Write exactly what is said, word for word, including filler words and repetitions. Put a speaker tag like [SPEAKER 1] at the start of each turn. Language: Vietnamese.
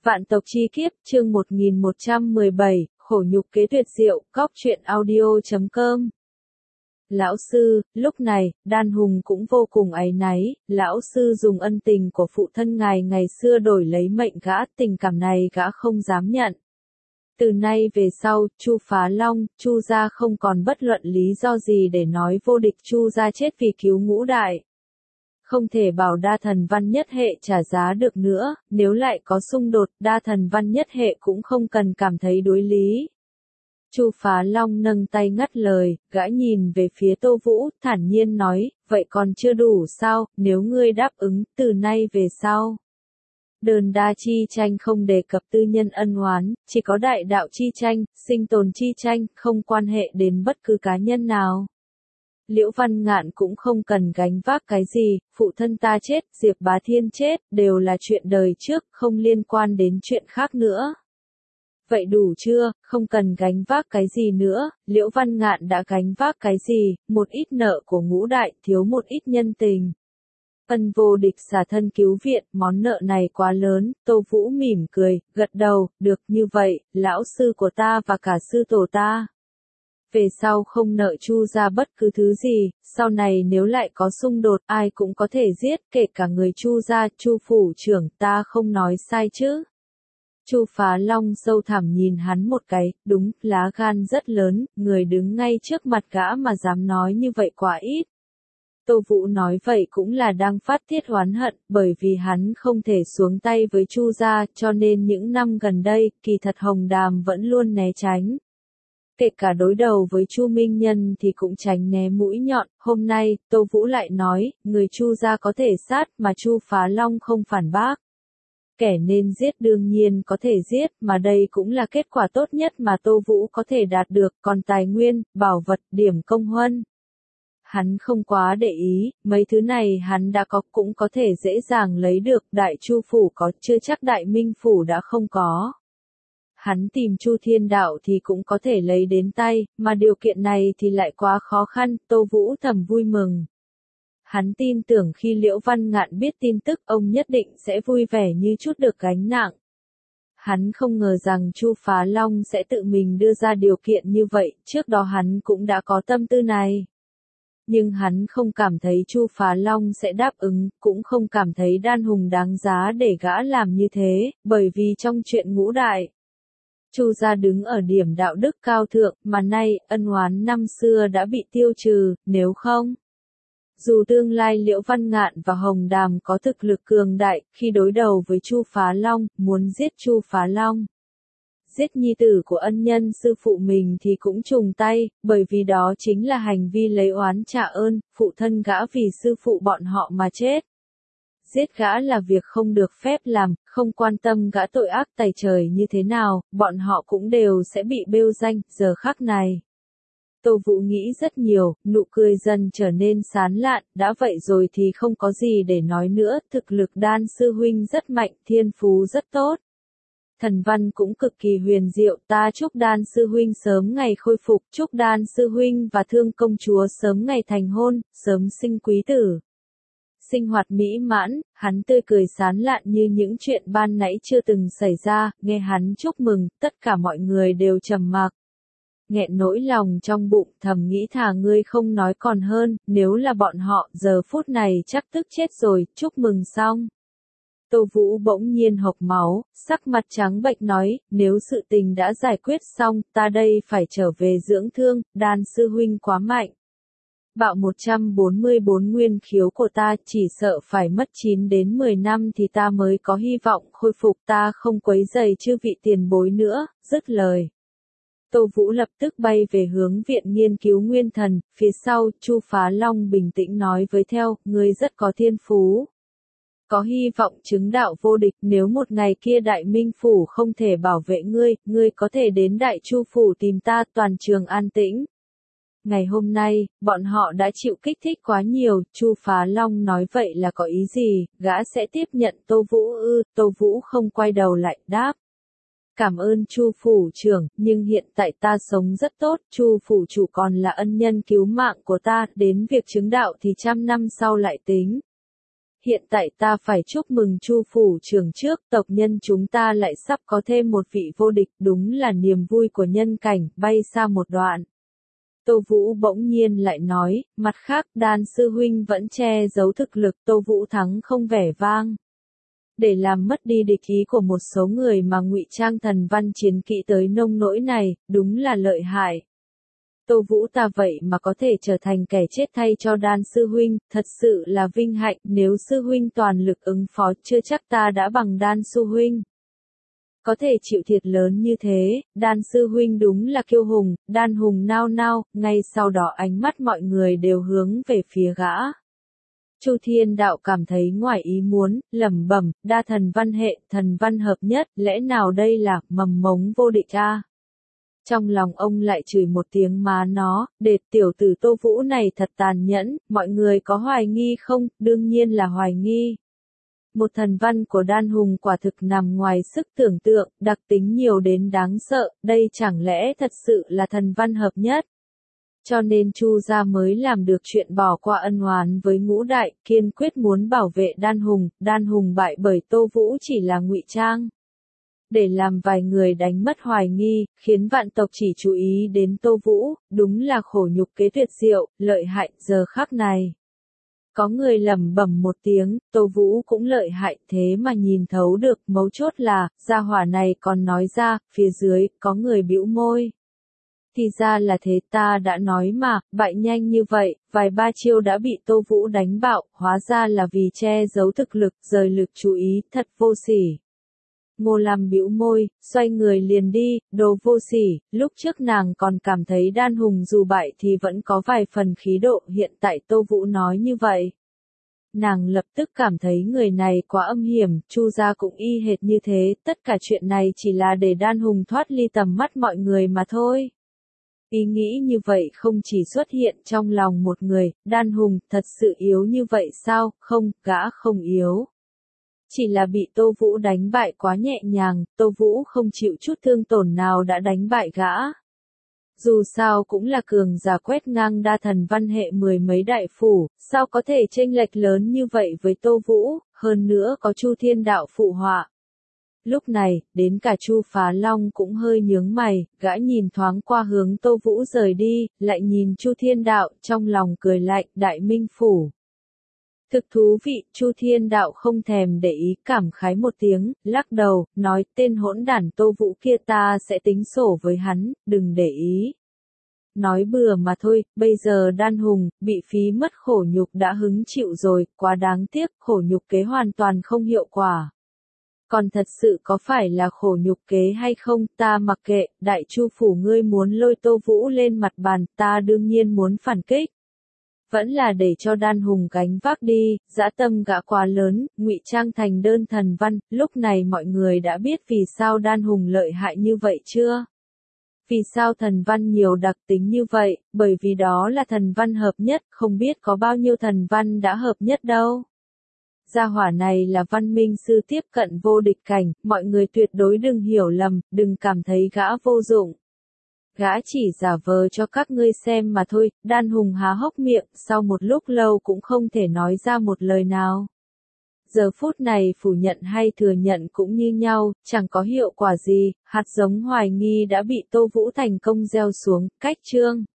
[SPEAKER 1] Vạn tộc chi kiếp, chương một nghìn một trăm mười bảy, khổ nhục kế tuyệt diệu, cóc truyện audio chấm com. Lão sư, lúc này, Đan Hùng cũng vô cùng áy náy, lão sư dùng ân tình của phụ thân ngài ngày xưa đổi lấy mệnh gã, tình cảm này gã không dám nhận. Từ nay về sau, Chu Phá Long, Chu gia không còn bất luận lý do gì để nói vô địch Chu gia chết vì cứu ngũ đại. Không thể bảo đa thần văn nhất hệ trả giá được nữa, nếu lại có xung đột, đa thần văn nhất hệ cũng không cần cảm thấy đối lý. Chu Phá Long nâng tay ngắt lời, gã nhìn về phía Tô Vũ, thản nhiên nói, vậy còn chưa đủ sao, nếu ngươi đáp ứng, từ nay về sau. Đơn đa chi tranh không đề cập tư nhân ân oán, chỉ có đại đạo chi tranh, sinh tồn chi tranh, không quan hệ đến bất cứ cá nhân nào. Liễu Văn Ngạn cũng không cần gánh vác cái gì, phụ thân ta chết, Diệp Bá Thiên chết, đều là chuyện đời trước, không liên quan đến chuyện khác nữa. Vậy đủ chưa, không cần gánh vác cái gì nữa, Liễu Văn Ngạn đã gánh vác cái gì, một ít nợ của ngũ đại, thiếu một ít nhân tình. Ân vô địch xả thân cứu viện, món nợ này quá lớn, Tô Vũ mỉm cười, gật đầu, được như vậy, lão sư của ta và cả sư tổ ta. Về sau không nợ Chu ra bất cứ thứ gì, sau này nếu lại có xung đột ai cũng có thể giết, kể cả người Chu ra, Chu phủ trưởng, ta không nói sai chứ. Chu Phá Long sâu thẳm nhìn hắn một cái, đúng, lá gan rất lớn, người đứng ngay trước mặt gã mà dám nói như vậy quá ít. Tô Vũ nói vậy cũng là đang phát tiết oán hận, bởi vì hắn không thể xuống tay với Chu gia, cho nên những năm gần đây, kỳ thật Hồng Đàm vẫn luôn né tránh. Kể cả đối đầu với Chu Minh Nhân thì cũng tránh né mũi nhọn, hôm nay, Tô Vũ lại nói, người Chu gia có thể sát mà Chu Phá Long không phản bác. Kẻ nên giết đương nhiên có thể giết, mà đây cũng là kết quả tốt nhất mà Tô Vũ có thể đạt được, còn tài nguyên, bảo vật, điểm công huân. Hắn không quá để ý, mấy thứ này hắn đã có cũng có thể dễ dàng lấy được, Đại Chu phủ có, chưa chắc Đại Minh phủ đã không có. Hắn tìm Chu Thiên Đạo thì cũng có thể lấy đến tay, mà điều kiện này thì lại quá khó khăn, Tô Vũ thầm vui mừng. Hắn tin tưởng khi Liễu Văn Ngạn biết tin tức ông nhất định sẽ vui vẻ như chút được gánh nặng. Hắn không ngờ rằng Chu Phá Long sẽ tự mình đưa ra điều kiện như vậy, trước đó hắn cũng đã có tâm tư này. Nhưng hắn không cảm thấy Chu Phá Long sẽ đáp ứng, cũng không cảm thấy Đan Hùng đáng giá để gã làm như thế, bởi vì trong chuyện ngũ đại. Chu gia đứng ở điểm đạo đức cao thượng, mà nay, ân oán năm xưa đã bị tiêu trừ, nếu không. Dù tương lai Liễu Văn Ngạn và Hồng Đàm có thực lực cường đại, khi đối đầu với Chu Phá Long, muốn giết Chu Phá Long. Giết nhi tử của ân nhân sư phụ mình thì cũng trùng tay, bởi vì đó chính là hành vi lấy oán trả ơn, phụ thân gã vì sư phụ bọn họ mà chết. Giết gã là việc không được phép làm, không quan tâm gã tội ác tày trời như thế nào, bọn họ cũng đều sẽ bị bêu danh, giờ khắc này. Tô Vũ nghĩ rất nhiều, nụ cười dần trở nên sán lạn, đã vậy rồi thì không có gì để nói nữa, thực lực Đan sư huynh rất mạnh, thiên phú rất tốt. Thần văn cũng cực kỳ huyền diệu, ta chúc Đan sư huynh sớm ngày khôi phục, chúc Đan sư huynh và Thương công chúa sớm ngày thành hôn, sớm sinh quý tử. Sinh hoạt mỹ mãn, hắn tươi cười sán lạn như những chuyện ban nãy chưa từng xảy ra, nghe hắn chúc mừng, tất cả mọi người đều trầm mặc. Nghẹn nỗi lòng trong bụng, thầm nghĩ thà ngươi không nói còn hơn, nếu là bọn họ, giờ phút này chắc tức chết rồi, chúc mừng xong. Tô Vũ bỗng nhiên hộc máu, sắc mặt trắng bệch nói, nếu sự tình đã giải quyết xong, ta đây phải trở về dưỡng thương, Đan sư huynh quá mạnh. Bạo một trăm bốn mươi bốn nguyên khiếu của ta, chỉ sợ phải mất chín đến mười năm thì ta mới có hy vọng khôi phục, ta không quấy rầy chư vị tiền bối nữa, dứt lời. Tô Vũ lập tức bay về hướng viện nghiên cứu nguyên thần, phía sau, Chu Phá Long bình tĩnh nói với theo, ngươi rất có thiên phú. Có hy vọng chứng đạo vô địch, nếu một ngày kia Đại Minh phủ không thể bảo vệ ngươi, ngươi có thể đến Đại Chu phủ tìm ta, toàn trường an tĩnh. Ngày hôm nay, bọn họ đã chịu kích thích quá nhiều, Chu Phá Long nói vậy là có ý gì, gã sẽ tiếp nhận Tô Vũ ư, Tô Vũ không quay đầu lại, đáp. Cảm ơn Chu phủ trưởng, nhưng hiện tại ta sống rất tốt, Chu phủ chủ còn là ân nhân cứu mạng của ta, đến việc chứng đạo thì trăm năm sau lại tính. hiện tại ta phải chúc mừng Chu phủ trưởng trước, tộc nhân chúng ta lại sắp có thêm một vị vô địch, đúng là niềm vui của nhân cảnh, bay xa một đoạn. Tô Vũ bỗng nhiên lại nói, mặt khác Đan sư huynh vẫn che giấu thực lực, Tô Vũ thắng không vẻ vang. Để làm mất đi địch ý của một số người mà ngụy trang thần văn chiến kỹ tới nông nỗi này, đúng là lợi hại. Tô Vũ ta vậy mà có thể trở thành kẻ chết thay cho Đan sư huynh, thật sự là vinh hạnh, nếu sư huynh toàn lực ứng phó chưa chắc ta đã bằng Đan sư huynh. Có thể chịu thiệt lớn như thế, Đan sư huynh đúng là kiêu hùng, Đan hùng nao nao, ngay sau đó ánh mắt mọi người đều hướng về phía gã. Chu Thiên Đạo cảm thấy ngoài ý muốn, lẩm bẩm, đa thần văn hệ, thần văn hợp nhất, lẽ nào đây là mầm mống vô địch a? Trong lòng ông lại chửi một tiếng má nó, để tiểu tử Tô Vũ này thật tàn nhẫn, mọi người có hoài nghi không? Đương nhiên là hoài nghi. Một thần văn của Đan hùng quả thực nằm ngoài sức tưởng tượng, đặc tính nhiều đến đáng sợ, đây chẳng lẽ thật sự là thần văn hợp nhất? Cho nên Chu gia mới làm được chuyện bỏ qua ân oán với ngũ đại, kiên quyết muốn bảo vệ Đan hùng, Đan hùng bại bởi Tô Vũ chỉ là ngụy trang. Để làm vài người đánh mất hoài nghi, khiến vạn tộc chỉ chú ý đến Tô Vũ, đúng là khổ nhục kế tuyệt diệu, lợi hại, giờ khắc này. Có người lẩm bẩm một tiếng, Tô Vũ cũng lợi hại, thế mà nhìn thấu được, mấu chốt là, gia hỏa này còn nói ra, phía dưới, có người bĩu môi. Thì ra là thế, ta đã nói mà, bại nhanh như vậy, vài ba chiêu đã bị Tô Vũ đánh bạo, hóa ra là vì che giấu thực lực, rời lực chú ý, thật vô sỉ. Ngô Lam bĩu môi, xoay người liền đi, đồ vô sỉ, lúc trước nàng còn cảm thấy Đan hùng dù bại thì vẫn có vài phần khí độ, hiện tại Tô Vũ nói như vậy. Nàng lập tức cảm thấy người này quá âm hiểm, Chu gia cũng y hệt như thế, tất cả chuyện này chỉ là để Đan hùng thoát ly tầm mắt mọi người mà thôi. Ý nghĩ như vậy không chỉ xuất hiện trong lòng một người, Đan hùng thật sự yếu như vậy sao? Không, gã không yếu. Chỉ là bị Tô Vũ đánh bại quá nhẹ nhàng, Tô Vũ không chịu chút thương tổn nào đã đánh bại gã. Dù sao cũng là cường giả quét ngang đa thần văn hệ mười mấy đại phủ, sao có thể chênh lệch lớn như vậy với Tô Vũ, hơn nữa có Chu Thiên Đạo phụ họa. Lúc này, đến cả Chu Phá Long cũng hơi nhướng mày, gã nhìn thoáng qua hướng Tô Vũ rời đi, lại nhìn Chu Thiên Đạo, trong lòng cười lạnh, Đại Minh Phủ. Thực thú vị, Chu Thiên Đạo không thèm để ý, cảm khái một tiếng, lắc đầu, nói tên hỗn đản Tô Vũ kia ta sẽ tính sổ với hắn, đừng để ý. Nói bừa mà thôi, bây giờ Đan hùng, bị phí mất khổ nhục đã hứng chịu rồi, quá đáng tiếc, khổ nhục kế hoàn toàn không hiệu quả. Còn thật sự có phải là khổ nhục kế hay không, ta mặc kệ, Đại Chu phủ ngươi muốn lôi Tô Vũ lên mặt bàn, ta đương nhiên muốn phản kích. Vẫn là để cho Đan hùng gánh vác đi, dã tâm gã quá lớn, ngụy trang thành đơn thần văn, lúc này mọi người đã biết vì sao Đan hùng lợi hại như vậy chưa? Vì sao thần văn nhiều đặc tính như vậy, bởi vì đó là thần văn hợp nhất, không biết có bao nhiêu thần văn đã hợp nhất đâu. Gia hỏa này là văn minh sư tiếp cận vô địch cảnh, mọi người tuyệt đối đừng hiểu lầm, đừng cảm thấy gã vô dụng. Gã chỉ giả vờ cho các ngươi xem mà thôi, Đan hùng há hốc miệng, sau một lúc lâu cũng không thể nói ra một lời nào. Giờ phút này phủ nhận hay thừa nhận cũng như nhau, chẳng có hiệu quả gì, hạt giống hoài nghi đã bị Tô Vũ thành công gieo xuống, cách chương.